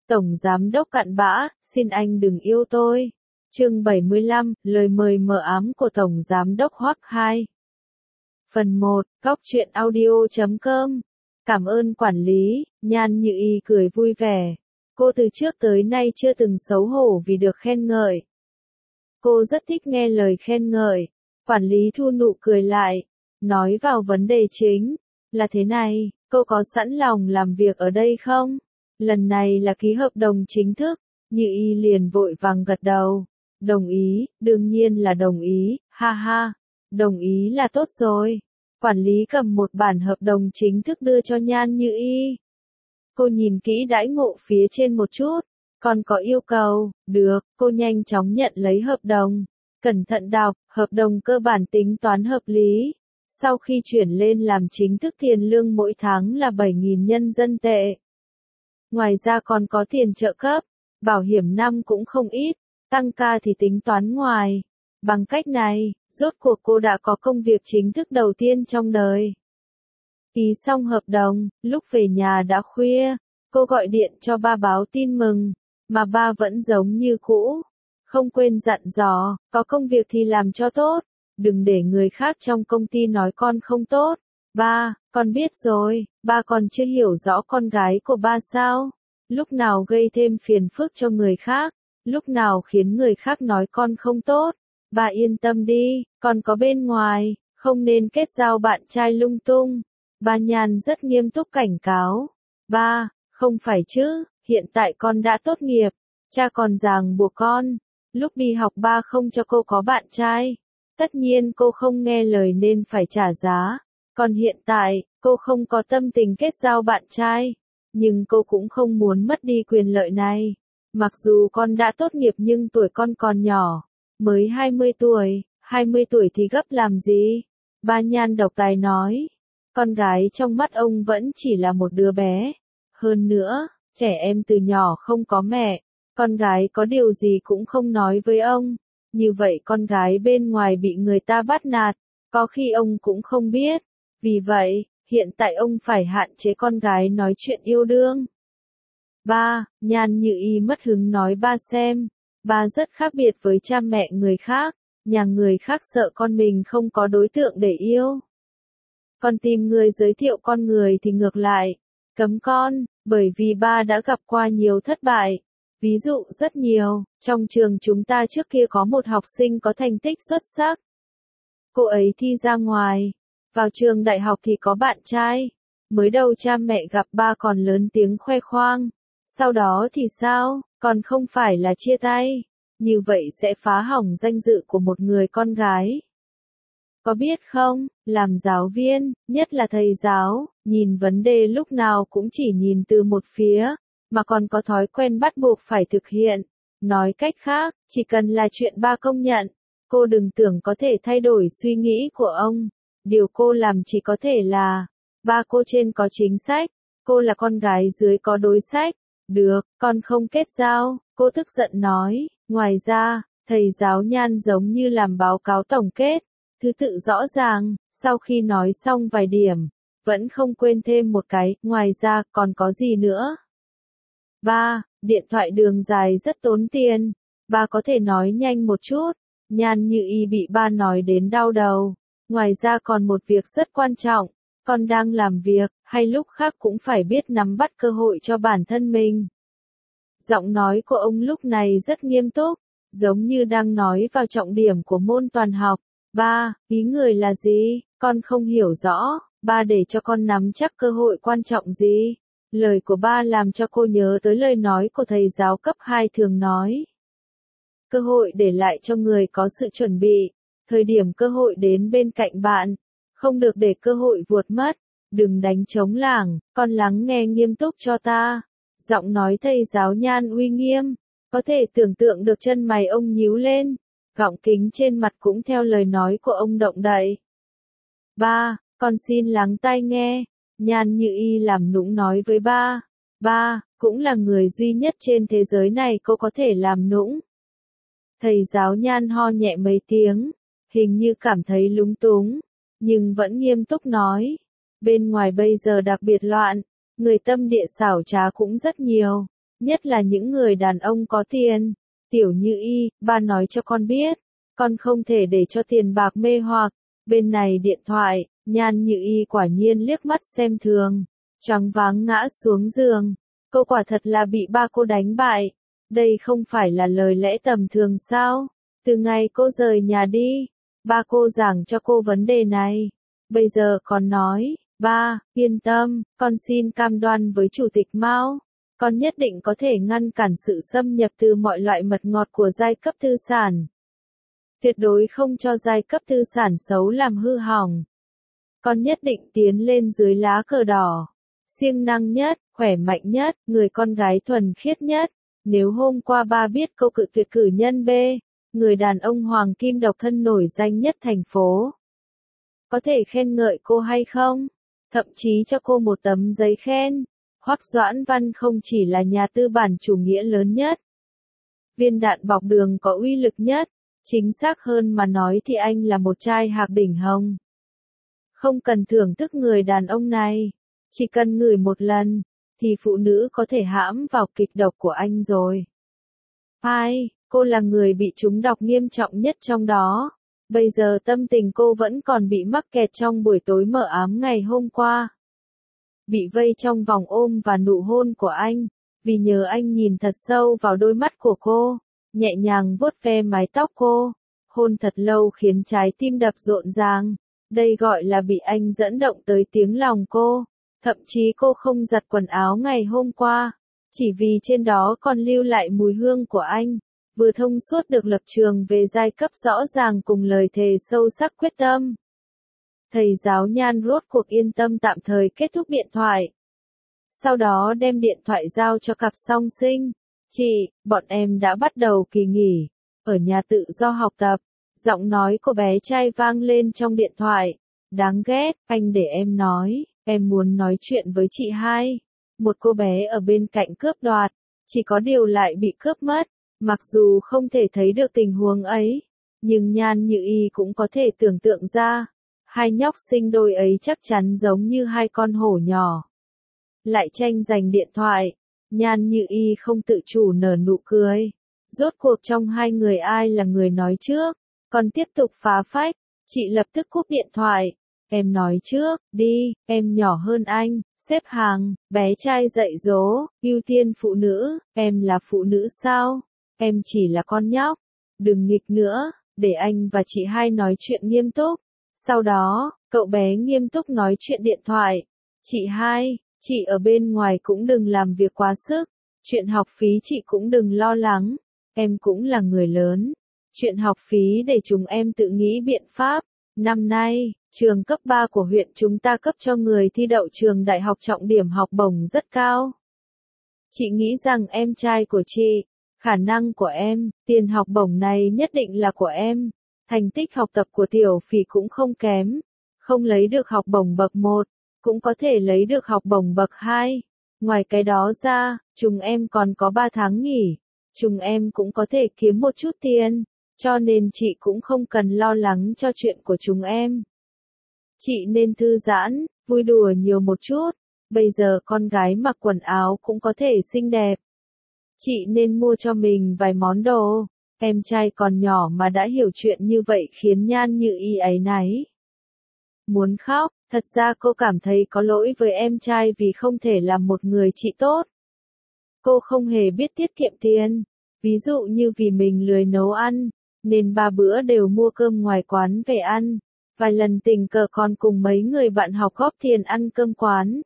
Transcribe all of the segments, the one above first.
Tổng Giám đốc cặn bã, xin anh đừng yêu tôi. Chương 75, lời mời mờ ám của Tổng Giám đốc Hoắc 2. Phần 1, Góc truyện audio.com. Cảm ơn quản lý, Nhan Như Y cười vui vẻ. Cô từ trước tới nay chưa từng xấu hổ vì được khen ngợi. Cô rất thích nghe lời khen ngợi. Quản lý thu nụ cười lại, nói vào vấn đề chính. Là thế này, cô có sẵn lòng làm việc ở đây không? Lần này là ký hợp đồng chính thức. Như Y liền vội vàng gật đầu. Đồng ý, đương nhiên là đồng ý, ha ha. Đồng ý là tốt rồi. Quản lý cầm một bản hợp đồng chính thức đưa cho Nhan Như Y. Cô nhìn kỹ đãi ngộ phía trên một chút. Còn có yêu cầu, được, cô nhanh chóng nhận lấy hợp đồng. Cẩn thận đọc, hợp đồng cơ bản tính toán hợp lý. Sau khi chuyển lên làm chính thức tiền lương mỗi tháng là 7.000 nhân dân tệ. Ngoài ra còn có tiền trợ cấp, bảo hiểm năm cũng không ít, tăng ca thì tính toán ngoài. Bằng cách này, rốt cuộc cô đã có công việc chính thức đầu tiên trong đời. Ký xong hợp đồng, lúc về nhà đã khuya, cô gọi điện cho ba báo tin mừng, mà ba vẫn giống như cũ. Không quên dặn dò, có công việc thì làm cho tốt, đừng để người khác trong công ty nói con không tốt. Ba, con biết rồi, ba còn chưa hiểu rõ con gái của ba sao? Lúc nào gây thêm phiền phức cho người khác, lúc nào khiến người khác nói con không tốt. Ba yên tâm đi, con có bên ngoài, không nên kết giao bạn trai lung tung. Ba Nhan rất nghiêm túc cảnh cáo. Ba, không phải chứ, hiện tại con đã tốt nghiệp, cha còn ràng buộc con. Lúc đi học ba không cho cô có bạn trai. Tất nhiên cô không nghe lời nên phải trả giá. Còn hiện tại, cô không có tâm tình kết giao bạn trai. Nhưng cô cũng không muốn mất đi quyền lợi này. Mặc dù con đã tốt nghiệp nhưng tuổi con còn nhỏ. Mới 20 tuổi, 20 tuổi thì gấp làm gì? Ba Nhan độc tài nói. Con gái trong mắt ông vẫn chỉ là một đứa bé. Hơn nữa, trẻ em từ nhỏ không có mẹ. Con gái có điều gì cũng không nói với ông. Như vậy con gái bên ngoài bị người ta bắt nạt. Có khi ông cũng không biết. Vì vậy, hiện tại ông phải hạn chế con gái nói chuyện yêu đương. Ba, Nhan Như Y mất hứng nói ba xem. Ba rất khác biệt với cha mẹ người khác. Nhà người khác sợ con mình không có đối tượng để yêu. Con tìm người giới thiệu con người thì ngược lại. Cấm con, bởi vì ba đã gặp qua nhiều thất bại. Ví dụ rất nhiều, trong trường chúng ta trước kia có một học sinh có thành tích xuất sắc. Cô ấy thi ra ngoài, vào trường đại học thì có bạn trai. Mới đầu cha mẹ gặp ba còn lớn tiếng khoe khoang. Sau đó thì sao, còn không phải là chia tay. Như vậy sẽ phá hỏng danh dự của một người con gái. Có biết không, làm giáo viên, nhất là thầy giáo, nhìn vấn đề lúc nào cũng chỉ nhìn từ một phía, mà còn có thói quen bắt buộc phải thực hiện. Nói cách khác, chỉ cần là chuyện ba công nhận, cô đừng tưởng có thể thay đổi suy nghĩ của ông. Điều cô làm chỉ có thể là, ba cô trên có chính sách, cô là con gái dưới có đối sách. Được, con không kết giao, cô tức giận nói. Ngoài ra, thầy giáo Nhan giống như làm báo cáo tổng kết. Thứ tự rõ ràng, sau khi nói xong vài điểm, vẫn không quên thêm một cái, ngoài ra còn có gì nữa. Ba, điện thoại đường dài rất tốn tiền, ba có thể nói nhanh một chút. Nhan Như Y bị ba nói đến đau đầu. Ngoài ra còn một việc rất quan trọng, con đang làm việc, hay lúc khác cũng phải biết nắm bắt cơ hội cho bản thân mình. Giọng nói của ông lúc này rất nghiêm túc, giống như đang nói vào trọng điểm của môn toàn học. Ba, ý người là gì? Con không hiểu rõ. Ba để cho con nắm chắc cơ hội quan trọng gì? Lời của ba làm cho cô nhớ tới lời nói của thầy giáo cấp 2 thường nói. Cơ hội để lại cho người có sự chuẩn bị. Thời điểm cơ hội đến bên cạnh bạn. Không được để cơ hội vụt mất. Đừng đánh trống lảng, con lắng nghe nghiêm túc cho ta. Giọng nói thầy giáo Nhan uy nghiêm. Có thể tưởng tượng được chân mày ông nhíu lên. Gọng kính trên mặt cũng theo lời nói của ông động đậy. Ba, con xin lắng tai nghe. Nhan Như Y làm nũng nói với ba. Ba, cũng là người duy nhất trên thế giới này cô có thể làm nũng. Thầy giáo Nhan ho nhẹ mấy tiếng, hình như cảm thấy lúng túng, nhưng vẫn nghiêm túc nói. Bên ngoài bây giờ đặc biệt loạn, người tâm địa xảo trá cũng rất nhiều. nhất là những người đàn ông có tiền. Tiểu Như Y, ba nói cho con biết, con không thể để cho tiền bạc mê hoặc. Bên này điện thoại, Nhan Như Y quả nhiên liếc mắt xem thường, choáng váng ngã xuống giường. Cô quả thật là bị ba cô đánh bại. Đây không phải là lời lẽ tầm thường sao? Từ ngày cô rời nhà đi, ba cô giảng cho cô vấn đề này. Bây giờ còn nói, ba, yên tâm, con xin cam đoan với Chủ tịch Mao, con nhất định có thể ngăn cản sự xâm nhập từ mọi loại mật ngọt của giai cấp tư sản. Tuyệt đối không cho giai cấp tư sản xấu làm hư hỏng. Con nhất định tiến lên dưới lá cờ đỏ. Siêng năng nhất, khỏe mạnh nhất, người con gái thuần khiết nhất. Nếu hôm qua ba biết câu cự tuyệt cử nhân B, người đàn ông hoàng kim độc thân nổi danh nhất thành phố, có thể khen ngợi cô hay không? Thậm chí cho cô một tấm giấy khen. Hoắc Doãn Văn không chỉ là nhà tư bản chủ nghĩa lớn nhất, viên đạn bọc đường có uy lực nhất, chính xác hơn mà nói thì anh là một trai hạc đỉnh hồng. Không cần thưởng thức người đàn ông này, chỉ cần ngửi một lần, thì phụ nữ có thể hãm vào kịch độc của anh rồi. Hai, cô là người bị trúng độc nghiêm trọng nhất trong đó. Bây giờ tâm tình cô vẫn còn bị mắc kẹt trong buổi tối mờ ám ngày hôm qua. Bị vây trong vòng ôm và nụ hôn của anh, vì nhớ anh nhìn thật sâu vào đôi mắt của cô, nhẹ nhàng vuốt ve mái tóc cô, hôn thật lâu khiến trái tim đập rộn ràng. Đây gọi là bị anh dẫn động tới tiếng lòng cô. Thậm chí cô không giặt quần áo ngày hôm qua, chỉ vì trên đó còn lưu lại mùi hương của anh. Vừa thông suốt được lập trường về giai cấp rõ ràng cùng lời thề sâu sắc quyết tâm. Thầy giáo Nhan rốt cuộc yên tâm tạm thời kết thúc điện thoại. Sau đó đem điện thoại giao cho cặp song sinh. Chị, bọn em đã bắt đầu kỳ nghỉ, ở nhà tự do học tập. Giọng nói của bé trai vang lên trong điện thoại. Đáng ghét, anh để em nói, em muốn nói chuyện với chị hai. Một cô bé ở bên cạnh cướp đoạt, chỉ có điều lại bị cướp mất. Mặc dù không thể thấy được tình huống ấy, nhưng Nhan Như Y cũng có thể tưởng tượng ra. Hai nhóc sinh đôi ấy chắc chắn giống như hai con hổ nhỏ. Lại tranh giành điện thoại, Nhan Như Y không tự chủ nở nụ cười. Rốt cuộc trong hai người ai là người nói trước, còn tiếp tục phá phách, chị lập tức cúp điện thoại. Em nói trước, đi, em nhỏ hơn anh, xếp hàng, bé trai dạy dỗ, ưu tiên phụ nữ, em là phụ nữ sao? Em chỉ là con nhóc, đừng nghịch nữa, để anh và chị hai nói chuyện nghiêm túc. Sau đó, cậu bé nghiêm túc nói chuyện điện thoại. Chị hai, chị ở bên ngoài cũng đừng làm việc quá sức, chuyện học phí chị cũng đừng lo lắng, em cũng là người lớn. Chuyện học phí để chúng em tự nghĩ biện pháp. Năm nay, trường cấp 3 của huyện chúng ta cấp cho người thi đậu trường đại học trọng điểm học bổng rất cao. Chị nghĩ rằng em trai của chị, khả năng của em, tiền học bổng này nhất định là của em. Thành tích học tập của Tiểu Phỉ cũng không kém. Không lấy được học bổng bậc 1, cũng có thể lấy được học bổng bậc 2. Ngoài cái đó ra, chúng em còn có 3 tháng nghỉ. Chúng em cũng có thể kiếm một chút tiền. Cho nên chị cũng không cần lo lắng cho chuyện của chúng em. Chị nên thư giãn, vui đùa nhiều một chút. Bây giờ con gái mặc quần áo cũng có thể xinh đẹp. Chị nên mua cho mình vài món đồ. Em trai còn nhỏ mà đã hiểu chuyện như vậy khiến Nhan Như Y áy náy. Muốn khóc, thật ra cô cảm thấy có lỗi với em trai vì không thể làm một người chị tốt. Cô không hề biết tiết kiệm tiền. Ví dụ như vì mình lười nấu ăn, nên 3 bữa đều mua cơm ngoài quán về ăn. Vài lần tình cờ còn cùng mấy người bạn học góp tiền ăn cơm quán.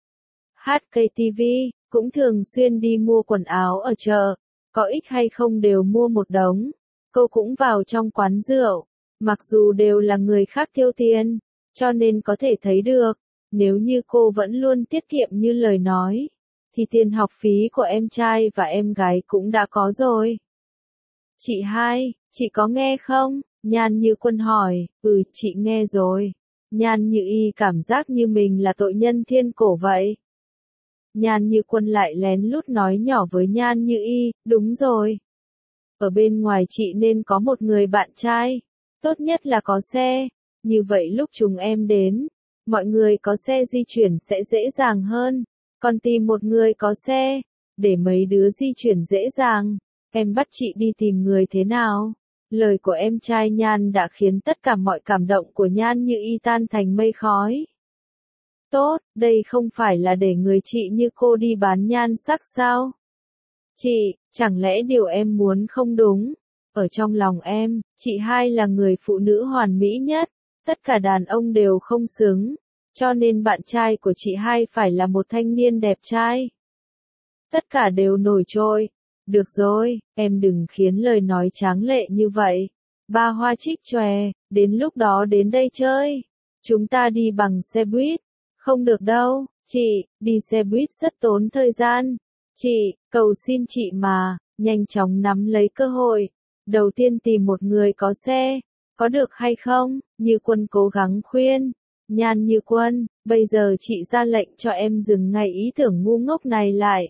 HKTV cũng thường xuyên đi mua quần áo ở chợ, có ích hay không đều mua một đống. Cô cũng vào trong quán rượu, mặc dù đều là người khác tiêu tiền, cho nên có thể thấy được, nếu như cô vẫn luôn tiết kiệm như lời nói, thì tiền học phí của em trai và em gái cũng đã có rồi. Chị hai, chị có nghe không? Nhan Như Quân hỏi. Chị nghe rồi. Nhan Như Y cảm giác như mình là tội nhân thiên cổ vậy. Nhan Như Quân lại lén lút nói nhỏ với Nhan Như Y, đúng rồi. Ở bên ngoài chị nên có một người bạn trai, tốt nhất là có xe, như vậy lúc chúng em đến, mọi người có xe di chuyển sẽ dễ dàng hơn, còn tìm một người có xe, để mấy đứa di chuyển dễ dàng. Em bắt chị đi tìm người thế nào? Lời của em trai Nhan đã khiến tất cả mọi cảm động của Nhan Như Y tan thành mây khói. Tốt, đây không phải là để người chị như cô đi bán nhan sắc sao? Chị, chẳng lẽ điều em muốn không đúng? Ở trong lòng em, chị hai là người phụ nữ hoàn mỹ nhất, tất cả đàn ông đều không xứng, cho nên bạn trai của chị hai phải là một thanh niên đẹp trai. Tất cả đều nổi trội. Được rồi, em đừng khiến lời nói tráng lệ như vậy. Ba Hoa trích chòe, đến lúc đó đến đây chơi. Chúng ta đi bằng xe buýt. Không được đâu, chị, đi xe buýt rất tốn thời gian. Chị, cầu xin chị mà, nhanh chóng nắm lấy cơ hội. Đầu tiên tìm một người có xe, có được hay không? Như Quân cố gắng khuyên. Nhan Như Quân, bây giờ chị ra lệnh cho em dừng ngay ý tưởng ngu ngốc này lại.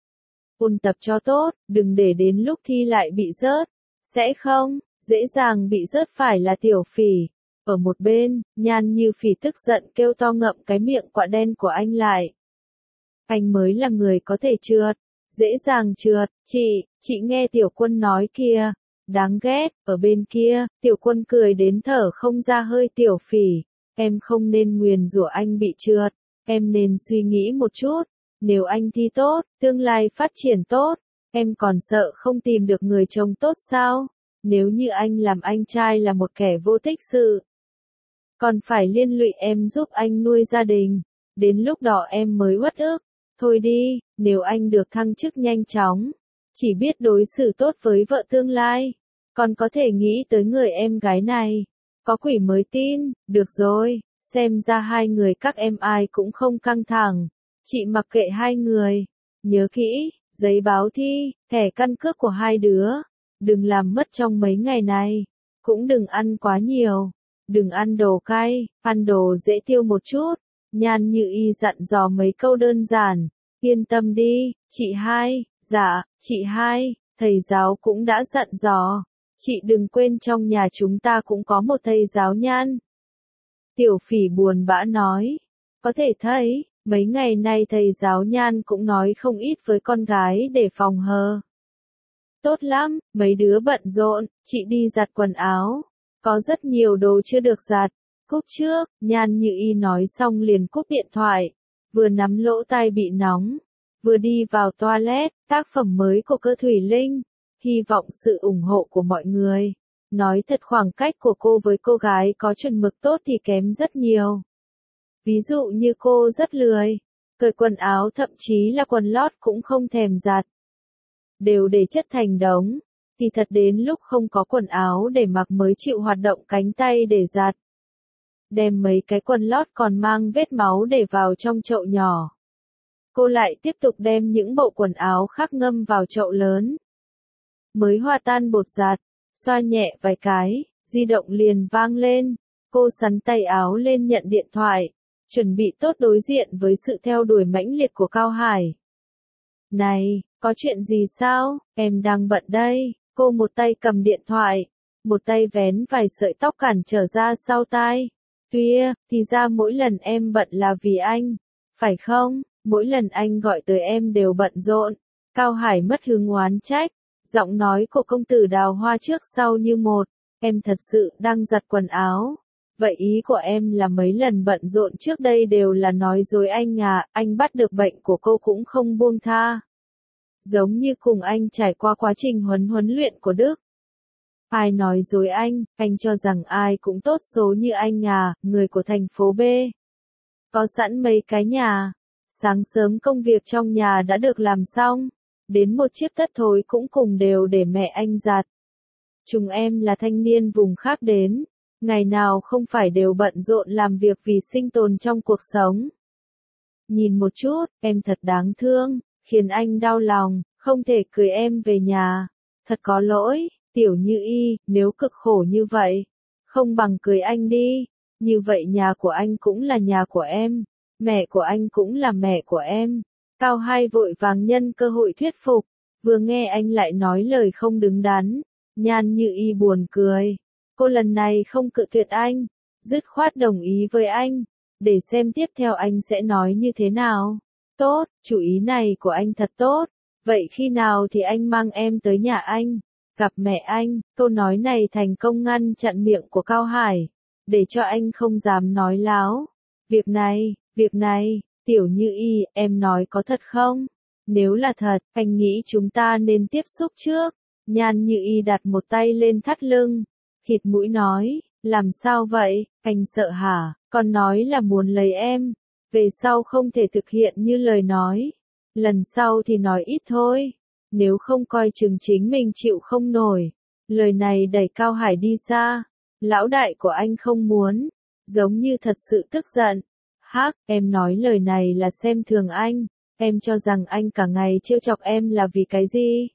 Ôn tập cho tốt, đừng để đến lúc thi lại bị rớt. Sẽ không, dễ dàng bị rớt phải là Tiểu Phỉ. Ở một bên, Nhan Như Phỉ tức giận kêu to ngậm cái miệng quạ đen của anh lại. Anh mới là người có thể trượt, dễ dàng trượt, chị nghe Tiểu Quân nói kìa, đáng ghét, ở bên kia, Tiểu Quân cười đến thở không ra hơi. Tiểu Phỉ, em không nên nguyền rủa anh bị trượt, em nên suy nghĩ một chút, nếu anh thi tốt, tương lai phát triển tốt, em còn sợ không tìm được người chồng tốt sao? Nếu như anh làm anh trai là một kẻ vô tích sự, còn phải liên lụy em giúp anh nuôi gia đình, đến lúc đó em mới uất ức. Thôi đi, nếu anh được thăng chức nhanh chóng, chỉ biết đối xử tốt với vợ tương lai, còn có thể nghĩ tới người em gái này. Có quỷ mới tin, được rồi, xem ra hai người các em ai cũng không căng thẳng. Chị mặc kệ hai người, nhớ kỹ, giấy báo thi, thẻ căn cước của hai đứa, đừng làm mất trong mấy ngày này, cũng đừng ăn quá nhiều, đừng ăn đồ cay, ăn đồ dễ tiêu một chút. Nhan Như Y dặn dò mấy câu đơn giản, yên tâm đi, chị hai, dạ, chị hai, thầy giáo cũng đã dặn dò, chị đừng quên trong nhà chúng ta cũng có một thầy giáo Nhan. Tiểu Phỉ buồn bã nói, có thể thấy, mấy ngày nay thầy giáo Nhan cũng nói không ít với con gái để phòng hờ. Tốt lắm, mấy đứa bận rộn, chị đi giặt quần áo, có rất nhiều đồ chưa được giặt. Cúp trước, Nhan Như Y nói xong liền cúp điện thoại, vừa nắm lỗ tai bị nóng, vừa đi vào toilet. Tác phẩm mới của Cơ Thủy Linh, hy vọng sự ủng hộ của mọi người. Nói thật, khoảng cách của cô với cô gái có chuẩn mực tốt thì kém rất nhiều. Ví dụ như cô rất lười, cởi quần áo thậm chí là quần lót cũng không thèm giặt, đều để chất thành đống, thì thật đến lúc không có quần áo để mặc mới chịu hoạt động cánh tay để giặt. Đem mấy cái quần lót còn mang vết máu để vào trong chậu nhỏ. Cô lại tiếp tục đem những bộ quần áo khác ngâm vào chậu lớn. Mới hòa tan bột giặt, xoa nhẹ vài cái, di động liền vang lên. Cô xắn tay áo lên nhận điện thoại, chuẩn bị tốt đối diện với sự theo đuổi mãnh liệt của Cao Hải. Này, có chuyện gì sao? Em đang bận đây. Cô một tay cầm điện thoại, một tay vén vài sợi tóc cản trở ra sau tai. Thì ra mỗi lần em bận là vì anh, phải không? Mỗi lần anh gọi tới em đều bận rộn. Cao Hải mất hứng oán trách, giọng nói của công tử Đào Hoa trước sau như một. Em thật sự đang giặt quần áo. Vậy ý của em là mấy lần bận rộn trước đây đều là nói dối anh à? Anh bắt được bệnh của cô cũng không buông tha. Giống như cùng anh trải qua quá trình huấn luyện của Đức. Ai nói dối anh cho rằng ai cũng tốt số như anh à, người của thành phố B. Có sẵn mấy cái nhà. Sáng sớm công việc trong nhà đã được làm xong. Đến một chiếc tất thối cũng cùng đều để mẹ anh giặt. Chúng em là thanh niên vùng khác đến. Ngày nào không phải đều bận rộn làm việc vì sinh tồn trong cuộc sống. Nhìn một chút, em thật đáng thương, khiến anh đau lòng, không thể cưới em về nhà. Thật có lỗi, Tiểu Như Y, nếu cực khổ như vậy, không bằng cưới anh đi. Như vậy nhà của anh cũng là nhà của em, mẹ của anh cũng là mẹ của em. Cao Hai vội vàng nhân cơ hội thuyết phục, vừa nghe anh lại nói lời không đứng đắn. Nhan Như Y buồn cười. Cô lần này không cự tuyệt anh, dứt khoát đồng ý với anh, để xem tiếp theo anh sẽ nói như thế nào. Tốt, chủ ý này của anh thật tốt, Vậy khi nào thì anh mang em tới nhà anh, gặp mẹ anh? Câu nói này thành công ngăn chặn miệng của Cao Hải, để cho anh không dám nói láo. Việc này, Tiểu Như Y, em nói có thật không? Nếu là thật, anh nghĩ chúng ta nên tiếp xúc trước. Nhan Như Y đặt một tay lên thắt lưng, khịt mũi nói, làm sao vậy, anh sợ hả? Con nói là muốn lấy em, về sau không thể thực hiện như lời nói. Lần sau thì nói ít thôi, nếu không coi chừng chính mình chịu không nổi. Lời này đẩy Cao Hải đi xa. Lão đại của anh không muốn, giống như thật sự tức giận. Hắc, em nói lời này là xem thường anh, em cho rằng anh cả ngày trêu chọc em là vì cái gì?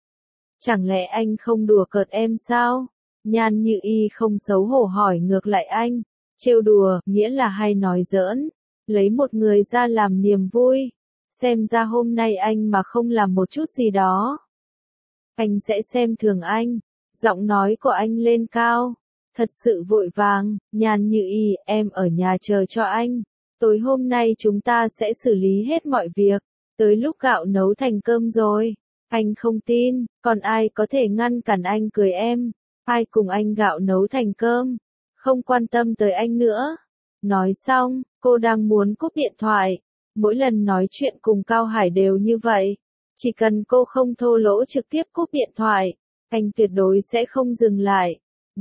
Chẳng lẽ anh không đùa cợt em sao? Nhan Như Y không xấu hổ hỏi ngược lại anh, trêu đùa, nghĩa là hay nói giỡn, lấy một người ra làm niềm vui. Xem ra hôm nay anh mà không làm một chút gì đó, anh sẽ xem thường anh. Giọng nói của anh lên cao, thật sự vội vàng. Nhan Như Y, em ở nhà chờ cho anh. Tối hôm nay chúng ta sẽ xử lý hết mọi việc. Tới lúc gạo nấu thành cơm rồi. Anh không tin, còn ai có thể ngăn cản anh cưới em? Ai cùng anh gạo nấu thành cơm? Không quan tâm tới anh nữa. Nói xong, cô đang muốn cúp điện thoại. Mỗi lần nói chuyện cùng Cao Hải đều như vậy. Chỉ cần cô không thô lỗ trực tiếp cúp điện thoại, anh tuyệt đối sẽ không dừng lại.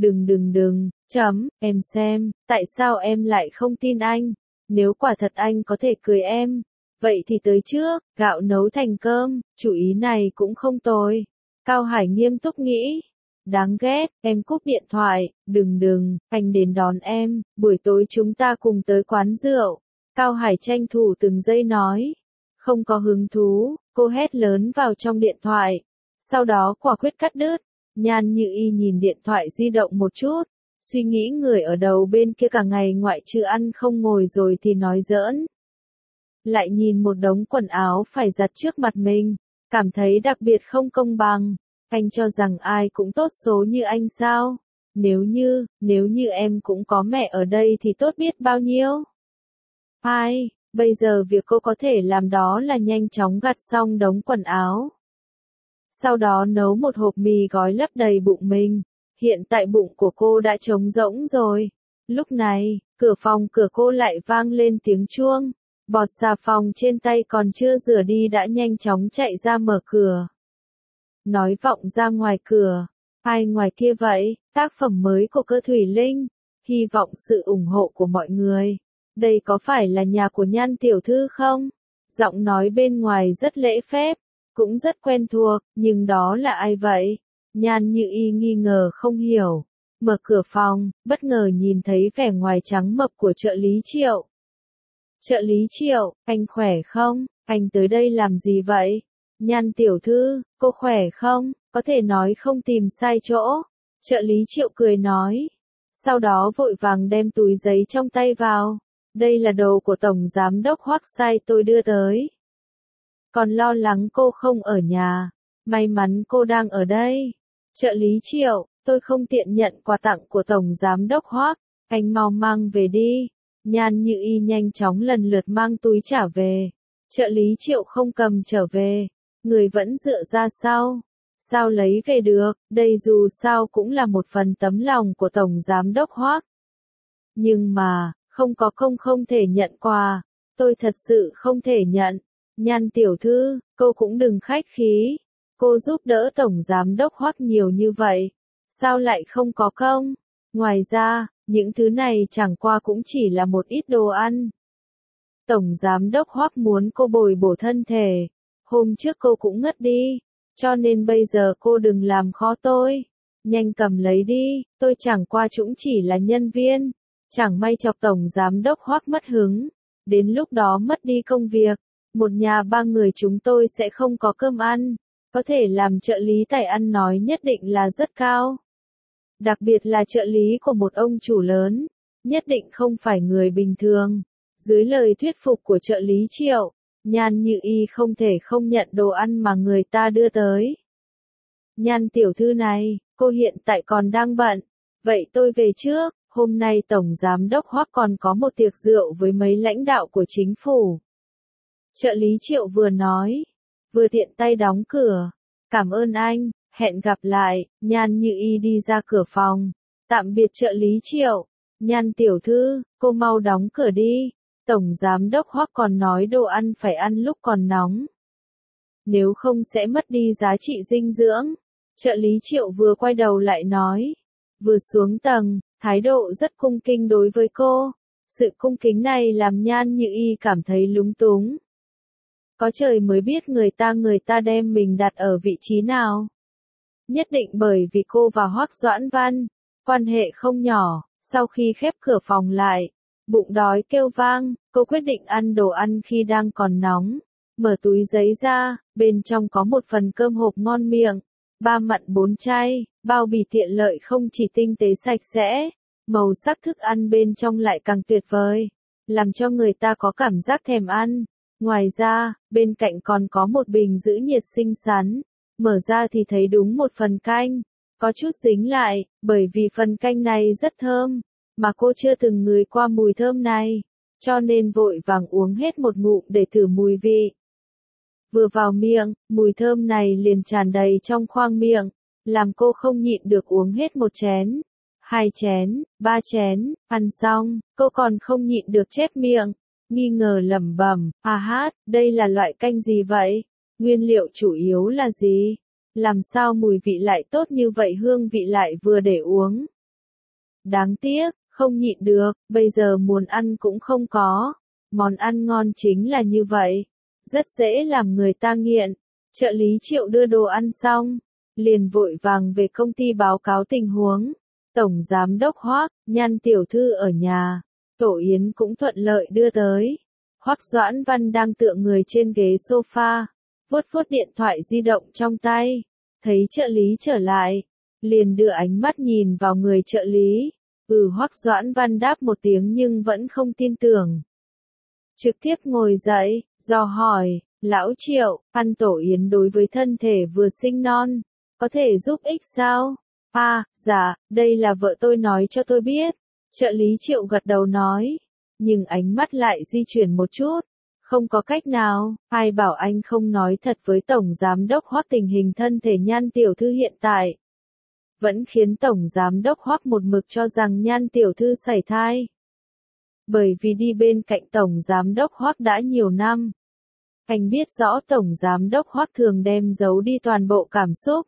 Đừng, em xem, tại sao em lại không tin anh? Nếu quả thật anh có thể cưới em, vậy thì tới trước, gạo nấu thành cơm, chủ ý này cũng không tồi. Cao Hải nghiêm túc nghĩ. Đáng ghét, em cúp điện thoại, đừng, anh đến đón em, buổi tối chúng ta cùng tới quán rượu. Cao Hải tranh thủ từng giây nói. Không có hứng thú, cô hét lớn vào trong điện thoại. Sau đó quả quyết cắt đứt. Nhan Như Y nhìn điện thoại di động một chút, suy nghĩ người ở đầu bên kia cả ngày ngoại trừ ăn không ngồi rồi thì nói giỡn. Lại nhìn một đống quần áo phải giặt trước mặt mình, cảm thấy đặc biệt không công bằng. Anh cho rằng ai cũng tốt số như anh sao? Nếu như em cũng có mẹ ở đây thì tốt biết bao nhiêu. Bây giờ việc cô có thể làm đó là nhanh chóng gặt xong đống quần áo. Sau đó nấu một hộp mì gói lấp đầy bụng mình. Hiện tại bụng của cô đã trống rỗng rồi. Lúc này, cửa phòng cửa cô lại vang lên tiếng chuông. Bọt xà phòng trên tay còn chưa rửa đi đã nhanh chóng chạy ra mở cửa. Nói vọng ra ngoài cửa. Ai ngoài kia vậy? Tác phẩm mới của Cơ Thủy Linh. Hy vọng sự ủng hộ của mọi người. Đây có phải là nhà của Nhan tiểu thư không? Giọng nói bên ngoài rất lễ phép, cũng rất quen thuộc, nhưng đó là ai vậy? Nhan Như Y nghi ngờ không hiểu. Mở cửa phòng, bất ngờ nhìn thấy vẻ ngoài trắng mập của trợ lý Triệu. Trợ lý Triệu, anh khỏe không? Anh tới đây làm gì vậy? Nhan tiểu thư, cô khỏe không? Có thể nói không tìm sai chỗ. Trợ lý Triệu cười nói. Sau đó vội vàng đem túi giấy trong tay vào. Đây là đồ của Tổng Giám đốc Hoắc sai tôi đưa tới. Còn lo lắng cô không ở nhà. May mắn cô đang ở đây. Trợ lý Triệu, tôi không tiện nhận quà tặng của Tổng Giám đốc Hoắc. Anh mau mang về đi. Nhan Như Y nhanh chóng lần lượt mang túi trả về. Trợ lý Triệu không cầm trở về. Người vẫn dựa ra sau. Sao lấy về được, đây dù sao cũng là một phần tấm lòng của Tổng Giám đốc Hoắc. Nhưng mà, không thể nhận quà. Tôi thật sự không thể nhận. Nhan tiểu thư, cô cũng đừng khách khí. Cô giúp đỡ Tổng Giám đốc Hoắc nhiều như vậy. Sao lại không có công? Ngoài ra, những thứ này chẳng qua cũng chỉ là một ít đồ ăn. Tổng Giám đốc Hoắc muốn cô bồi bổ thân thể. Hôm trước cô cũng ngất đi. Cho nên bây giờ cô đừng làm khó tôi. Nhanh cầm lấy đi, tôi chẳng qua cũng chỉ là nhân viên. Chẳng may chọc Tổng Giám đốc Hoắc mất hứng. Đến lúc đó mất đi công việc. Một nhà ba người chúng tôi sẽ không có cơm ăn. Có thể làm trợ lý tài ăn nói nhất định là rất cao. Đặc biệt là trợ lý của một ông chủ lớn. Nhất định không phải người bình thường. Dưới lời thuyết phục của trợ lý Triệu, Nhan Như Y không thể không nhận đồ ăn mà người ta đưa tới. Nhan tiểu thư này, cô hiện tại còn đang bận. Vậy tôi về trước, hôm nay Tổng Giám đốc Hoắc còn có một tiệc rượu với mấy lãnh đạo của chính phủ. Trợ lý Triệu vừa nói, vừa tiện tay đóng cửa. Cảm ơn anh, hẹn gặp lại. Nhan Như Y đi ra cửa phòng. Tạm biệt trợ lý Triệu. Nhan tiểu thư, cô mau đóng cửa đi. Tổng giám đốc Hoắc còn nói đồ ăn phải ăn lúc còn nóng. Nếu không sẽ mất đi giá trị dinh dưỡng. Trợ lý Triệu vừa quay đầu lại nói. Vừa xuống tầng, thái độ rất cung kính đối với cô. Sự cung kính này làm Nhan Như Y cảm thấy lúng túng. Có trời mới biết người ta đem mình đặt ở vị trí nào. Nhất định bởi vì cô và Hoắc Doãn Văn, quan hệ không nhỏ. Sau khi khép cửa phòng lại, bụng đói kêu vang, cô quyết định ăn đồ ăn khi đang còn nóng. Mở túi giấy ra, bên trong có một phần cơm hộp ngon miệng, 3 mặn 4 chay, bao bì tiện lợi không chỉ tinh tế sạch sẽ, màu sắc thức ăn bên trong lại càng tuyệt vời, làm cho người ta có cảm giác thèm ăn. Ngoài ra, bên cạnh còn có một bình giữ nhiệt xinh xắn, mở ra thì thấy đúng một phần canh, có chút dính lại, bởi vì phần canh này rất thơm, mà cô chưa từng ngửi qua mùi thơm này, cho nên vội vàng uống hết một ngụm để thử mùi vị. Vừa vào miệng, mùi thơm này liền tràn đầy trong khoang miệng, làm cô không nhịn được uống hết một chén, 2 chén, 3 chén, ăn xong, cô còn không nhịn được chép miệng, nghi ngờ lẩm bẩm, đây là loại canh gì vậy? Nguyên liệu chủ yếu là gì? Làm sao mùi vị lại tốt như vậy, hương vị lại vừa để uống? Đáng tiếc, không nhịn được, bây giờ muốn ăn cũng không có. Món ăn ngon chính là như vậy, rất dễ làm người ta nghiện. Trợ lý Triệu đưa đồ ăn xong, liền vội vàng về công ty báo cáo tình huống. Tổng giám đốc Hoắc, Nhan tiểu thư ở nhà, tổ yến cũng thuận lợi đưa tới. Hoắc Doãn Văn đang tựa người trên ghế sofa, vuốt vuốt điện thoại di động trong tay, thấy trợ lý trở lại, liền đưa ánh mắt nhìn vào người trợ lý. Hoắc Doãn Văn đáp một tiếng nhưng vẫn không tin tưởng. Trực tiếp ngồi dậy, dò hỏi, lão Triệu, ăn tổ yến đối với thân thể vừa sinh non, có thể giúp ích sao? Dạ, đây là vợ tôi nói cho tôi biết. Trợ lý Triệu gật đầu nói, nhưng ánh mắt lại di chuyển một chút. Không có cách nào, ai bảo anh không nói thật với Tổng Giám đốc Hoắc tình hình thân thể Nhan tiểu thư hiện tại. Vẫn khiến Tổng Giám đốc Hoắc một mực cho rằng Nhan tiểu thư sảy thai. Bởi vì đi bên cạnh Tổng Giám đốc Hoắc đã nhiều năm. Anh biết rõ Tổng Giám đốc Hoắc thường đem giấu đi toàn bộ cảm xúc.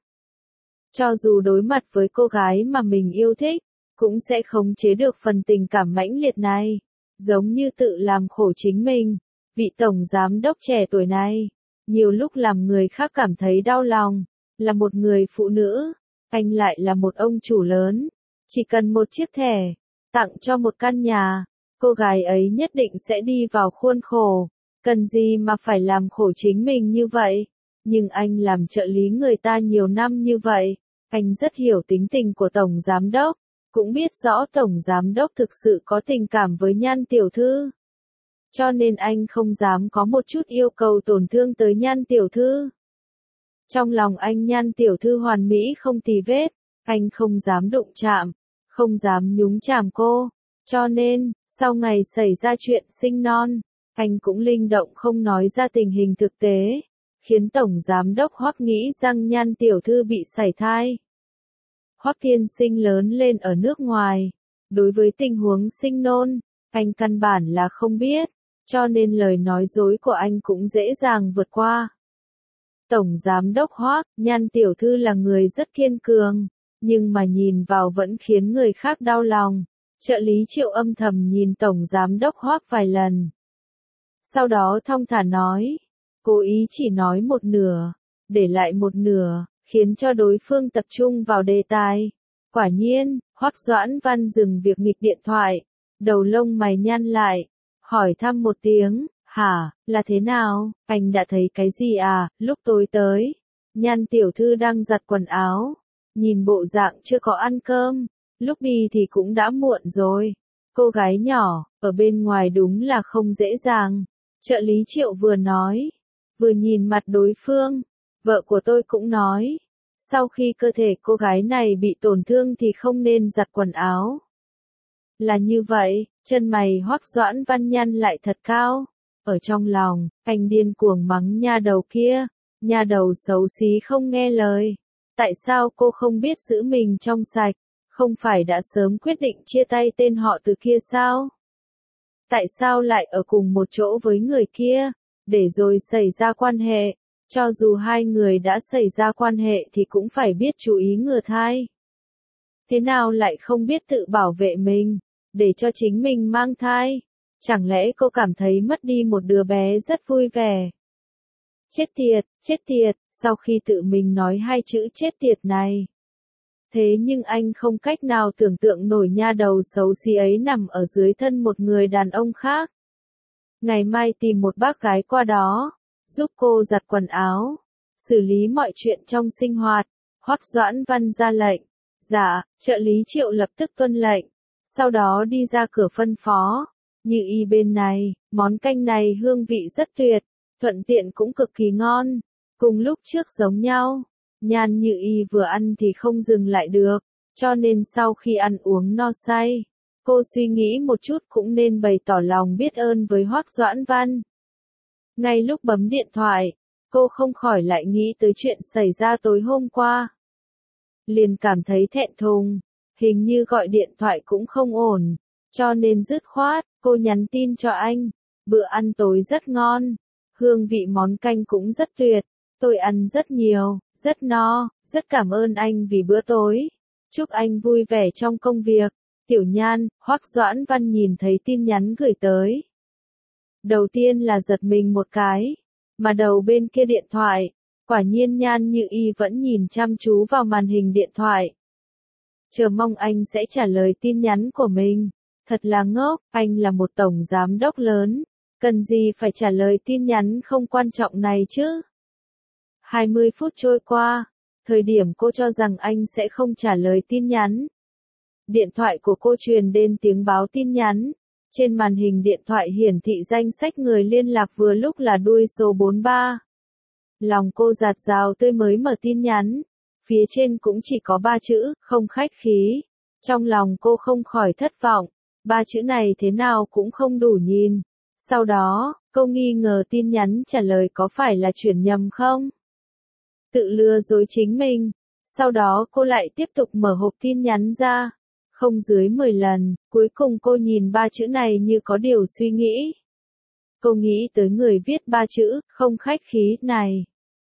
Cho dù đối mặt với cô gái mà mình yêu thích, cũng sẽ khống chế được phần tình cảm mãnh liệt này. Giống như tự làm khổ chính mình. Vị Tổng Giám đốc trẻ tuổi này, nhiều lúc làm người khác cảm thấy đau lòng. Là một người phụ nữ, anh lại là một ông chủ lớn. Chỉ cần một chiếc thẻ, tặng cho một căn nhà, cô gái ấy nhất định sẽ đi vào khuôn khổ. Cần gì mà phải làm khổ chính mình như vậy? Nhưng anh làm trợ lý người ta nhiều năm như vậy, anh rất hiểu tính tình của Tổng Giám đốc, cũng biết rõ Tổng Giám đốc thực sự có tình cảm với Nhan tiểu thư. Cho nên anh không dám có một chút yêu cầu tổn thương tới Nhan tiểu thư. Trong lòng anh Nhan tiểu thư hoàn mỹ không tì vết, anh không dám đụng chạm, không dám nhúng chàm cô. Cho nên, sau ngày xảy ra chuyện sinh non, anh cũng linh động không nói ra tình hình thực tế, khiến Tổng Giám đốc Hoắc nghĩ rằng Nhan tiểu thư bị sảy thai. Hoắc tiên sinh lớn lên ở nước ngoài, đối với tình huống sinh nôn, anh căn bản là không biết, cho nên lời nói dối của anh cũng dễ dàng vượt qua. Tổng Giám đốc Hoắc, Nhan tiểu thư là người rất kiên cường, nhưng mà nhìn vào vẫn khiến người khác đau lòng. Trợ lý Triệu âm thầm nhìn Tổng Giám đốc Hoắc vài lần. Sau đó thong thả nói, cố ý chỉ nói một nửa, để lại một nửa, khiến cho đối phương tập trung vào đề tài. Quả nhiên, Hoắc Doãn Văn dừng việc nghịch điện thoại, đầu lông mày nhăn lại, hỏi thăm một tiếng, hả, là thế nào, anh đã thấy cái gì à? Lúc tối tới, Nhan tiểu thư đang giặt quần áo, nhìn bộ dạng chưa có ăn cơm, lúc đi thì cũng đã muộn rồi. Cô gái nhỏ, ở bên ngoài đúng là không dễ dàng. Trợ lý Triệu vừa nói, vừa nhìn mặt đối phương. Vợ của tôi cũng nói, sau khi cơ thể cô gái này bị tổn thương thì không nên giặt quần áo. Là như vậy, chân mày Hoắc Doãn Văn nhăn lại thật cao. Ở trong lòng, anh điên cuồng mắng nha đầu kia. Nhà đầu xấu xí không nghe lời. Tại sao cô không biết giữ mình trong sạch? Không phải đã sớm quyết định chia tay tên họ từ kia sao? Tại sao lại ở cùng một chỗ với người kia? Để rồi xảy ra quan hệ. Cho dù hai người đã xảy ra quan hệ thì cũng phải biết chú ý ngừa thai. Thế nào lại không biết tự bảo vệ mình, để cho chính mình mang thai? Chẳng lẽ cô cảm thấy mất đi một đứa bé rất vui vẻ? Chết tiệt, sau khi tự mình nói hai chữ chết tiệt này. Thế nhưng anh không cách nào tưởng tượng nổi nha đầu xấu xí ấy nằm ở dưới thân một người đàn ông khác. Ngày mai tìm một bác gái qua đó, giúp cô giặt quần áo, xử lý mọi chuyện trong sinh hoạt. Hoắc Doãn Văn ra lệnh. Dạ, trợ lý Triệu lập tức tuân lệnh. Sau đó đi ra cửa phân phó. Như y bên này, món canh này hương vị rất tuyệt, thuận tiện cũng cực kỳ ngon. Cùng lúc trước giống nhau, Nhan Như Y vừa ăn thì không dừng lại được, cho nên sau khi ăn uống no say, cô suy nghĩ một chút cũng nên bày tỏ lòng biết ơn với Hoắc Doãn Văn. Ngay lúc bấm điện thoại, cô không khỏi lại nghĩ tới chuyện xảy ra tối hôm qua. Liền cảm thấy thẹn thùng, hình như gọi điện thoại cũng không ổn, cho nên dứt khoát, cô nhắn tin cho anh. Bữa ăn tối rất ngon, hương vị món canh cũng rất tuyệt, tôi ăn rất nhiều, rất no, rất cảm ơn anh vì bữa tối. Chúc anh vui vẻ trong công việc. Tiểu Nhan. Hoắc Doãn Văn nhìn thấy tin nhắn gửi tới. Đầu tiên là giật mình một cái, mà đầu bên kia điện thoại, quả nhiên Nhan Như Y vẫn nhìn chăm chú vào màn hình điện thoại. Chờ mong anh sẽ trả lời tin nhắn của mình. Thật là ngốc, anh là một tổng giám đốc lớn, cần gì phải trả lời tin nhắn không quan trọng này chứ? 20 phút trôi qua, thời điểm cô cho rằng anh sẽ không trả lời tin nhắn. Điện thoại của cô truyền đến tiếng báo tin nhắn. Trên màn hình điện thoại hiển thị danh sách người liên lạc vừa lúc là đuôi số 43. Lòng cô dạt dào tươi mới mở tin nhắn. Phía trên cũng chỉ có 3 chữ, không khách khí. Trong lòng cô không khỏi thất vọng. 3 chữ này thế nào cũng không đủ nhìn. Sau đó, cô nghi ngờ tin nhắn trả lời có phải là chuyển nhầm không? Tự lừa dối chính mình. Sau đó cô lại tiếp tục mở hộp tin nhắn ra. Không dưới 10 lần, cuối cùng cô nhìn 3 chữ này như có điều suy nghĩ. Cô nghĩ tới người viết 3 chữ, không khách khí, này.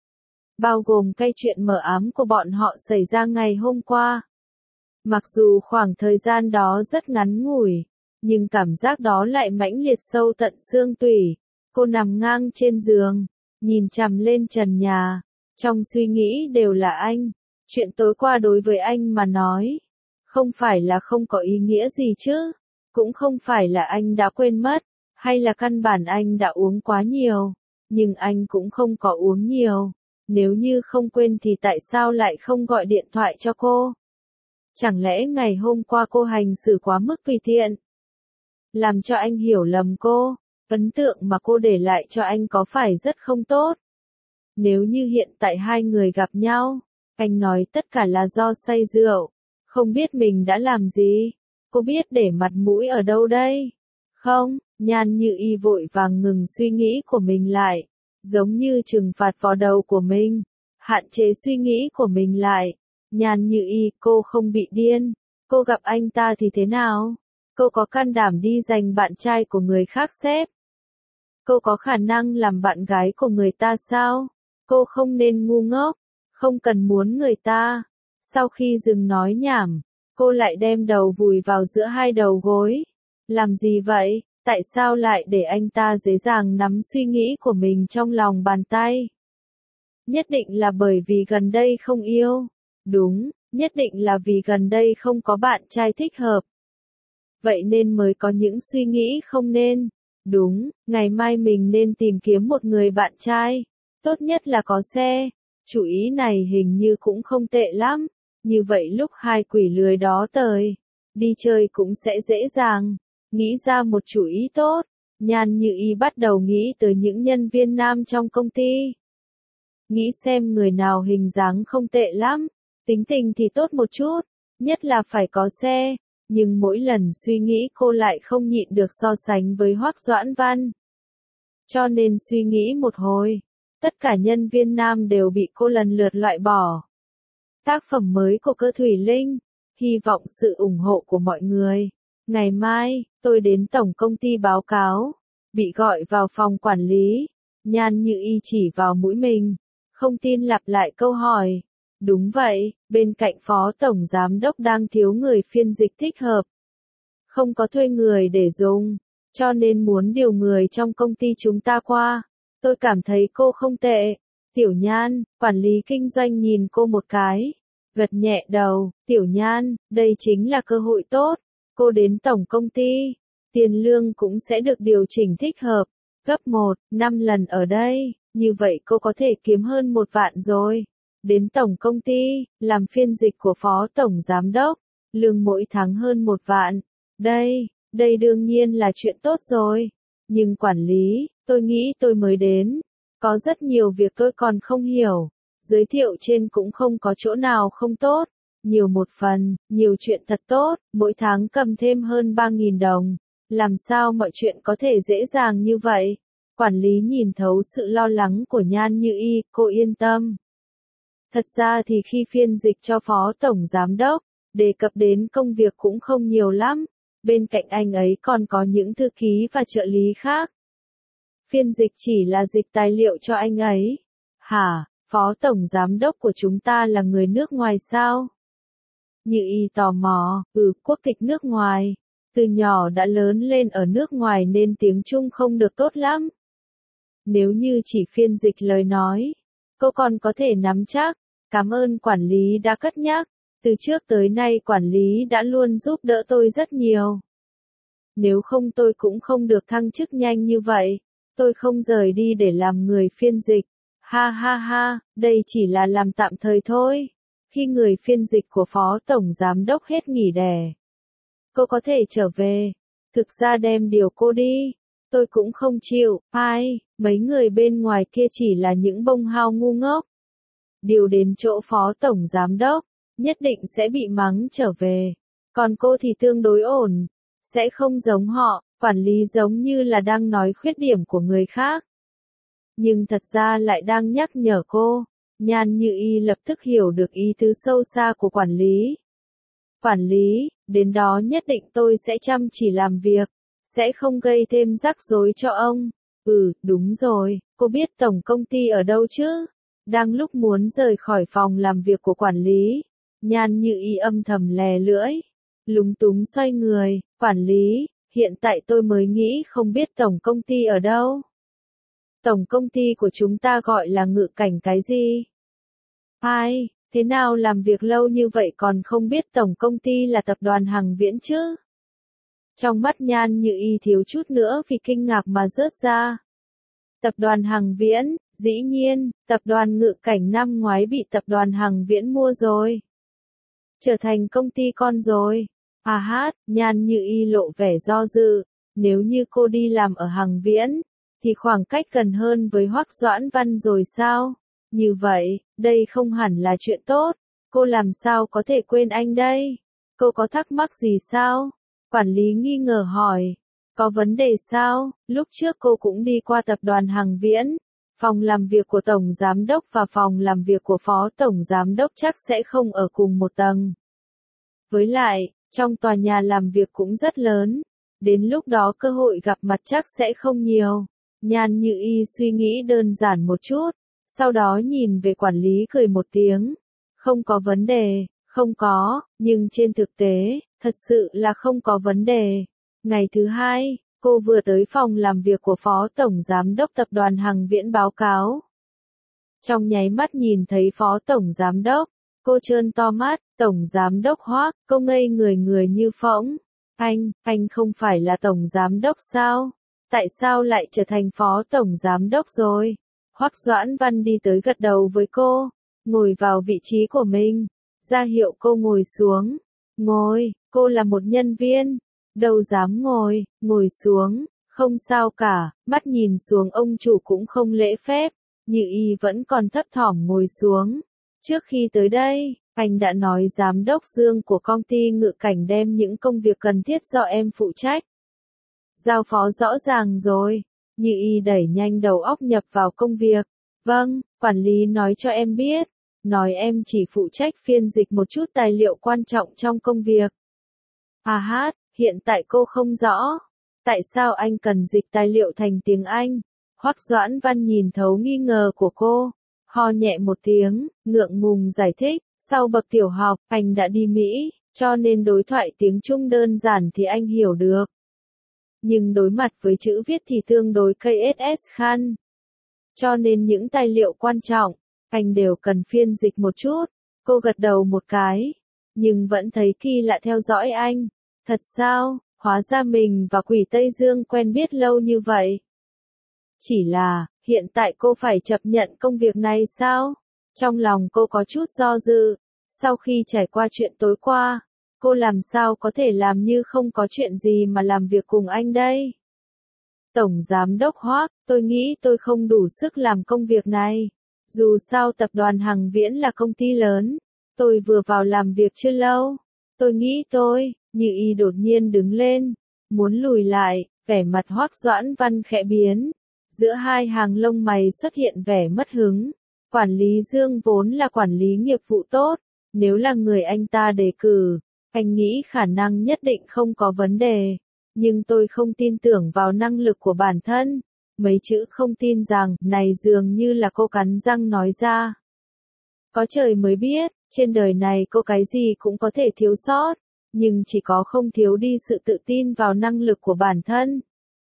Bao gồm cái chuyện mờ ám của bọn họ xảy ra ngày hôm qua. Mặc dù khoảng thời gian đó rất ngắn ngủi, nhưng cảm giác đó lại mãnh liệt sâu tận xương tủy. Cô nằm ngang trên giường, nhìn chằm lên trần nhà, trong suy nghĩ đều là anh. Chuyện tối qua đối với anh mà nói, không phải là không có ý nghĩa gì chứ, cũng không phải là anh đã quên mất, hay là căn bản anh đã uống quá nhiều, nhưng anh cũng không có uống nhiều. Nếu như không quên thì tại sao lại không gọi điện thoại cho cô? Chẳng lẽ ngày hôm qua cô hành xử quá mức tùy tiện, làm cho anh hiểu lầm cô? Ấn tượng mà cô để lại cho anh có phải rất không tốt? Nếu như hiện tại hai người gặp nhau, anh nói tất cả là do say rượu, không biết mình đã làm gì, cô biết để mặt mũi ở đâu đây? Không, Nhan Như Y vội vàng ngừng suy nghĩ của mình lại, giống như trừng phạt vào đầu của mình, hạn chế suy nghĩ của mình lại. Nhan Như Y, cô không bị điên, cô gặp anh ta thì thế nào? Cô có can đảm đi giành bạn trai của người khác xếp? Cô có khả năng làm bạn gái của người ta sao? Cô không nên ngu ngốc, không cần muốn người ta. Sau khi dừng nói nhảm, cô lại đem đầu vùi vào giữa hai đầu gối. Làm gì vậy? Tại sao lại để anh ta dễ dàng nắm suy nghĩ của mình trong lòng bàn tay? Nhất định là bởi vì gần đây không yêu. Đúng, nhất định là vì gần đây không có bạn trai thích hợp. Vậy nên mới có những suy nghĩ không nên. Đúng, ngày mai mình nên tìm kiếm một người bạn trai. Tốt nhất là có xe. Chủ ý này hình như cũng không tệ lắm. Như vậy lúc hai quỷ lười đó tới, đi chơi cũng sẽ dễ dàng. Nghĩ ra một chủ ý tốt, Nhan Như Y bắt đầu nghĩ tới những nhân viên nam trong công ty. Nghĩ xem người nào hình dáng không tệ lắm, tính tình thì tốt một chút, nhất là phải có xe. Nhưng mỗi lần suy nghĩ cô lại không nhịn được so sánh với Hoắc Doãn Văn. Cho nên suy nghĩ một hồi, Tất cả nhân viên nam đều bị cô lần lượt loại bỏ. Tác phẩm mới của Cơ Thủy Linh, hy vọng sự ủng hộ của mọi người. Ngày mai, tôi đến tổng công ty báo cáo, bị gọi vào phòng quản lý, Nhan Như Y chỉ vào mũi mình, không tin lặp lại câu hỏi. Đúng vậy, bên cạnh phó tổng giám đốc đang thiếu người phiên dịch thích hợp. Không có thuê người để dùng, cho nên muốn điều người trong công ty chúng ta qua. Tôi cảm thấy cô không tệ. Tiểu Nhan, quản lý kinh doanh nhìn cô một cái, gật nhẹ đầu. Tiểu Nhan, đây chính là cơ hội tốt. Cô đến tổng công ty, tiền lương cũng sẽ được điều chỉnh thích hợp. Gấp 5 lần ở đây, như vậy cô có thể kiếm hơn 1 vạn rồi. Đến tổng công ty, làm phiên dịch của phó tổng giám đốc, lương mỗi tháng hơn 1 vạn. Đây đương nhiên là chuyện tốt rồi. Nhưng quản lý, tôi nghĩ tôi mới đến. Có rất nhiều việc tôi còn không hiểu. Giới thiệu trên cũng không có chỗ nào không tốt. Nhiều một phần, nhiều chuyện thật tốt, mỗi tháng cầm thêm hơn 3.000 đồng. Làm sao mọi chuyện có thể dễ dàng như vậy? Quản lý nhìn thấu sự lo lắng của Nhan Như Y, cô yên tâm. Thật ra thì khi phiên dịch cho phó tổng giám đốc, đề cập đến công việc cũng không nhiều lắm. Bên cạnh anh ấy còn có những thư ký và trợ lý khác. Phiên dịch chỉ là dịch tài liệu cho anh ấy. Hả, phó tổng giám đốc của chúng ta là người nước ngoài sao? Như Y tò mò, quốc tịch nước ngoài. Từ nhỏ đã lớn lên ở nước ngoài nên tiếng Trung không được tốt lắm. Nếu như chỉ phiên dịch lời nói, cô còn có thể nắm chắc. Cảm ơn quản lý đã cất nhắc. Từ trước tới nay quản lý đã luôn giúp đỡ tôi rất nhiều. Nếu không tôi cũng không được thăng chức nhanh như vậy. Tôi không rời đi để làm người phiên dịch. Ha ha ha, đây chỉ là làm tạm thời thôi. Khi người phiên dịch của phó tổng giám đốc hết nghỉ đẻ, cô có thể trở về. Thực ra đem điều cô đi, tôi cũng không chịu. Mấy người bên ngoài kia chỉ là những bông hao ngu ngốc. Điều đến chỗ phó tổng giám đốc, nhất định sẽ bị mắng trở về. Còn cô thì tương đối ổn, sẽ không giống họ, quản lý giống như là đang nói khuyết điểm của người khác. Nhưng thật ra lại đang nhắc nhở cô. Nhan Như Y lập tức hiểu được ý tứ sâu xa của quản lý. Quản lý, đến đó nhất định tôi sẽ chăm chỉ làm việc, sẽ không gây thêm rắc rối cho ông. Đúng rồi, cô biết tổng công ty ở đâu chứ? Đang lúc muốn rời khỏi phòng làm việc của quản lý, Nhan Như Y âm thầm lè lưỡi, lúng túng xoay người. Quản lý, hiện tại tôi mới nghĩ không biết tổng công ty ở đâu. Tổng công ty của chúng ta gọi là Ngự Cảnh cái gì? Thế nào làm việc lâu như vậy còn không biết tổng công ty là tập đoàn Hằng Viễn chứ? Trong mắt Nhan Như Y thiếu chút nữa vì kinh ngạc mà rớt ra. Tập đoàn Hằng Viễn, dĩ nhiên, tập đoàn Ngự Cảnh năm ngoái bị tập đoàn Hằng Viễn mua rồi. Trở thành công ty con rồi. Nhan Như Y lộ vẻ do dự. Nếu như cô đi làm ở Hằng Viễn, thì khoảng cách gần hơn với Hoắc Doãn Văn rồi sao? Như vậy, đây không hẳn là chuyện tốt. Cô làm sao có thể quên anh đây? Cô có thắc mắc gì sao? Quản lý nghi ngờ hỏi. Có vấn đề sao? Lúc trước cô cũng đi qua tập đoàn Hằng Viễn. Phòng làm việc của Tổng Giám đốc và phòng làm việc của Phó Tổng Giám đốc chắc sẽ không ở cùng một tầng. Với lại, trong tòa nhà làm việc cũng rất lớn. Đến lúc đó cơ hội gặp mặt chắc sẽ không nhiều. Nhan Như Y suy nghĩ đơn giản một chút. Sau đó nhìn về quản lý cười một tiếng. Không có vấn đề, không có, nhưng trên thực tế, thật sự là không có vấn đề. Ngày thứ hai, cô vừa tới phòng làm việc của Phó Tổng Giám đốc Tập đoàn Hằng Viễn báo cáo. Trong nháy mắt nhìn thấy Phó Tổng Giám đốc, cô trợn to mắt. Tổng Giám đốc Hoắc, cô ngây người như phỗng. Anh không phải là Tổng Giám đốc sao? Tại sao lại trở thành Phó Tổng Giám đốc rồi? Hoắc Doãn Văn đi tới gật đầu với cô, ngồi vào vị trí của mình, ra hiệu cô ngồi xuống. Ngồi, cô là một nhân viên, đâu dám ngồi xuống, không sao cả. Mắt nhìn xuống ông chủ cũng không lễ phép, Như Y vẫn còn thấp thỏm ngồi xuống. Trước khi tới đây, anh đã nói giám đốc Dương của công ty Ngự Cảnh đem những công việc cần thiết do em phụ trách. Giao phó rõ ràng rồi. Như Y đẩy nhanh đầu óc nhập vào công việc. Vâng, quản lý nói cho em biết. Nói em chỉ phụ trách phiên dịch một chút tài liệu quan trọng trong công việc. À hát, hiện tại cô không rõ. Tại sao anh cần dịch tài liệu thành tiếng Anh? Hoắc Doãn Văn nhìn thấu nghi ngờ của cô. Ho nhẹ một tiếng, ngượng ngùng giải thích. Sau bậc tiểu học, anh đã đi Mỹ, cho nên đối thoại tiếng Trung đơn giản thì anh hiểu được. Nhưng đối mặt với chữ viết thì tương đối KSS khăn. Cho nên những tài liệu quan trọng, anh đều cần phiên dịch một chút. Cô gật đầu một cái, nhưng vẫn thấy kỳ lạ theo dõi anh. Thật sao, hóa ra mình và quỷ Tây Dương quen biết lâu như vậy. Chỉ là, hiện tại cô phải chấp nhận công việc này sao? Trong lòng cô có chút do dự. Sau khi trải qua chuyện tối qua, cô làm sao có thể làm như không có chuyện gì mà làm việc cùng anh đây? Tổng Giám đốc Hoắc, tôi nghĩ tôi không đủ sức làm công việc này. Dù sao tập đoàn Hằng Viễn là công ty lớn, tôi vừa vào làm việc chưa lâu. Tôi nghĩ Như Y đột nhiên đứng lên, muốn lùi lại, vẻ mặt Hoắc Doãn Văn khẽ biến. Giữa hai hàng lông mày xuất hiện vẻ mất hứng. Quản lý Dương vốn là quản lý nghiệp vụ tốt, nếu là người anh ta đề cử, anh nghĩ khả năng nhất định không có vấn đề. Nhưng tôi không tin tưởng vào năng lực của bản thân. Mấy chữ không tin rằng, này dường như là cô cắn răng nói ra. Có trời mới biết, trên đời này cô cái gì cũng có thể thiếu sót, nhưng chỉ có không thiếu đi sự tự tin vào năng lực của bản thân.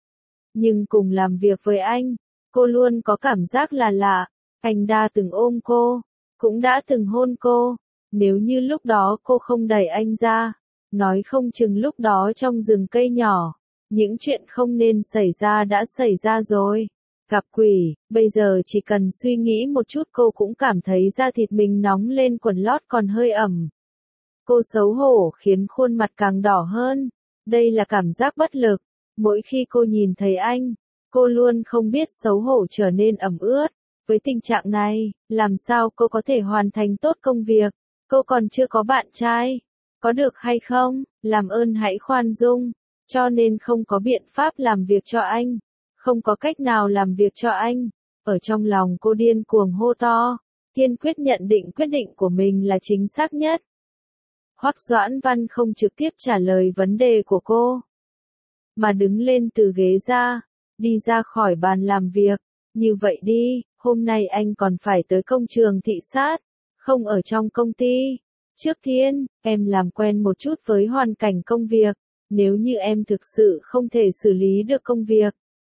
Nhưng cùng làm việc với anh, cô luôn có cảm giác là lạ. Anh đã từng ôm cô, cũng đã từng hôn cô. Nếu như lúc đó cô không đẩy anh ra, nói không chừng lúc đó trong rừng cây nhỏ, những chuyện không nên xảy ra đã xảy ra rồi. Gặp quỷ, bây giờ chỉ cần suy nghĩ một chút cô cũng cảm thấy da thịt mình nóng lên, quần lót còn hơi ẩm. Cô xấu hổ khiến khuôn mặt càng đỏ hơn. Đây là cảm giác bất lực. Mỗi khi cô nhìn thấy anh, cô luôn không biết xấu hổ trở nên ẩm ướt. Với tình trạng này, làm sao cô có thể hoàn thành tốt công việc? Cô còn chưa có bạn trai. Có được hay không? Làm ơn hãy khoan dung. Cho nên không có biện pháp làm việc cho anh. Không có cách nào làm việc cho anh. Ở trong lòng cô điên cuồng hô to. Kiên quyết nhận định quyết định của mình là chính xác nhất. Hoắc Doãn Văn không trực tiếp trả lời vấn đề của cô, mà đứng lên từ ghế ra, đi ra khỏi bàn làm việc. Như vậy đi, hôm nay anh còn phải tới công trường thị sát, không ở trong công ty. Trước tiên, em làm quen một chút với hoàn cảnh công việc. Nếu như em thực sự không thể xử lý được công việc,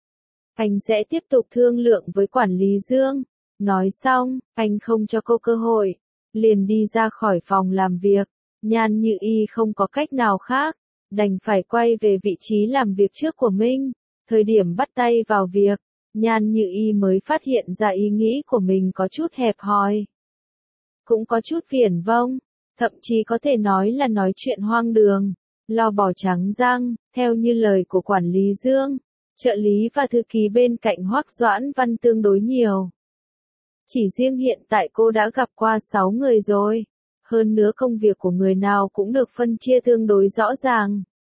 anh sẽ tiếp tục thương lượng với quản lý Dương. Nói xong, anh không cho cô cơ hội, liền đi ra khỏi phòng làm việc. Nhan Như Y không có cách nào khác, đành phải quay về vị trí làm việc trước của mình. Thời điểm bắt tay vào việc, Nhan Như Y mới phát hiện ra ý nghĩ của mình có chút hẹp hòi, cũng có chút viển vông, thậm chí có thể nói là nói chuyện hoang đường, lo bỏ trắng răng. Theo như lời của quản lý Dương, trợ lý và thư ký bên cạnh Hoắc Doãn Văn tương đối nhiều. Chỉ riêng hiện tại cô đã gặp qua 6 người rồi. Hơn nữa công việc của người nào cũng được phân chia tương đối rõ ràng.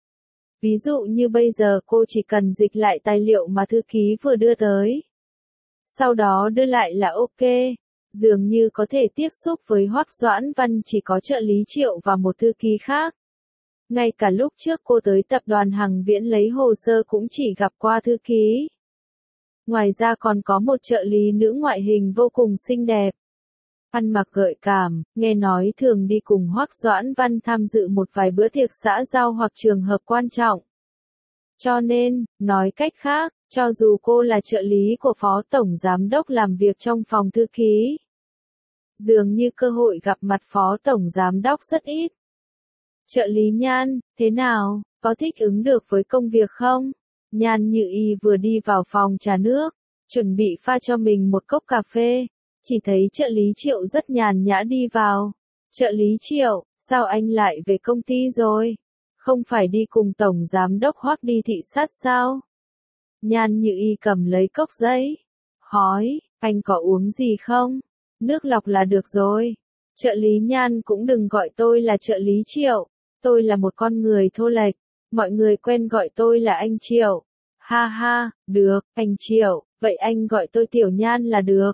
Ví dụ như bây giờ cô chỉ cần dịch lại tài liệu mà thư ký vừa đưa tới. Sau đó đưa lại là ok. Dường như có thể tiếp xúc với Hoắc Doãn Văn chỉ có trợ lý Triệu và một thư ký khác. Ngay cả lúc trước cô tới tập đoàn Hằng Viễn lấy hồ sơ cũng chỉ gặp qua thư ký. Ngoài ra còn có một trợ lý nữ ngoại hình vô cùng xinh đẹp, ăn mặc gợi cảm, nghe nói thường đi cùng Hoắc Doãn Văn tham dự một vài bữa tiệc xã giao hoặc trường hợp quan trọng. Cho nên, nói cách khác, cho dù cô là trợ lý của Phó Tổng Giám đốc làm việc trong phòng thư ký, dường như cơ hội gặp mặt Phó Tổng Giám đốc rất ít. Trợ lý Nhan, thế nào, có thích ứng được với công việc không? Nhan Như Y vừa đi vào phòng trà nước, chuẩn bị pha cho mình một cốc cà phê. Chỉ thấy trợ lý Triệu rất nhàn nhã đi vào. Trợ lý Triệu, sao anh lại về công ty rồi? Không phải đi cùng Tổng Giám đốc Hoắc đi thị sát sao? Nhan Như Y cầm lấy cốc giấy, hỏi, anh có uống gì không? Nước lọc là được rồi. Trợ lý Nhan cũng đừng gọi tôi là trợ lý Triệu. Tôi là một con người thô lệch. Mọi người quen gọi tôi là anh Triệu. Ha ha, được, anh Triệu, vậy anh gọi tôi Tiểu Nhan là được.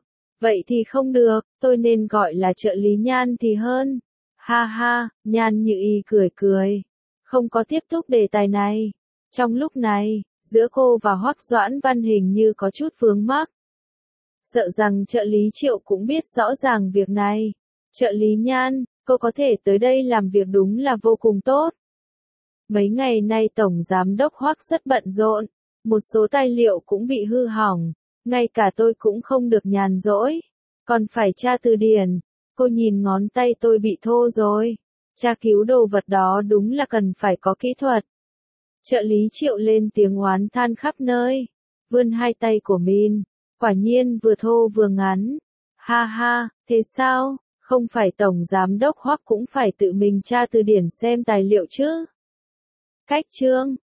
Vậy thì không được, tôi nên gọi là trợ lý Nhan thì hơn. Ha ha, Nhan Như Y cười cười. Không có tiếp tục đề tài này. Trong lúc này, giữa cô và Hoắc Doãn Văn hình như có chút vướng mắc. Sợ rằng trợ lý Triệu cũng biết rõ ràng việc này. Trợ lý Nhan, cô có thể tới đây làm việc đúng là vô cùng tốt. Mấy ngày nay Tổng Giám đốc Hoắc rất bận rộn, một số tài liệu cũng bị hư hỏng, ngay cả tôi cũng không được nhàn rỗi, còn phải tra từ điển. Cô nhìn ngón tay tôi bị thô rồi, tra cứu đồ vật đó đúng là cần phải có kỹ thuật. Trợ lý Triệu lên tiếng oán than khắp nơi, vươn hai tay của mình, quả nhiên vừa thô vừa ngắn. Ha ha, thế sao, không phải Tổng Giám đốc Hoắc cũng phải tự mình tra từ điển xem tài liệu chứ? Cách chương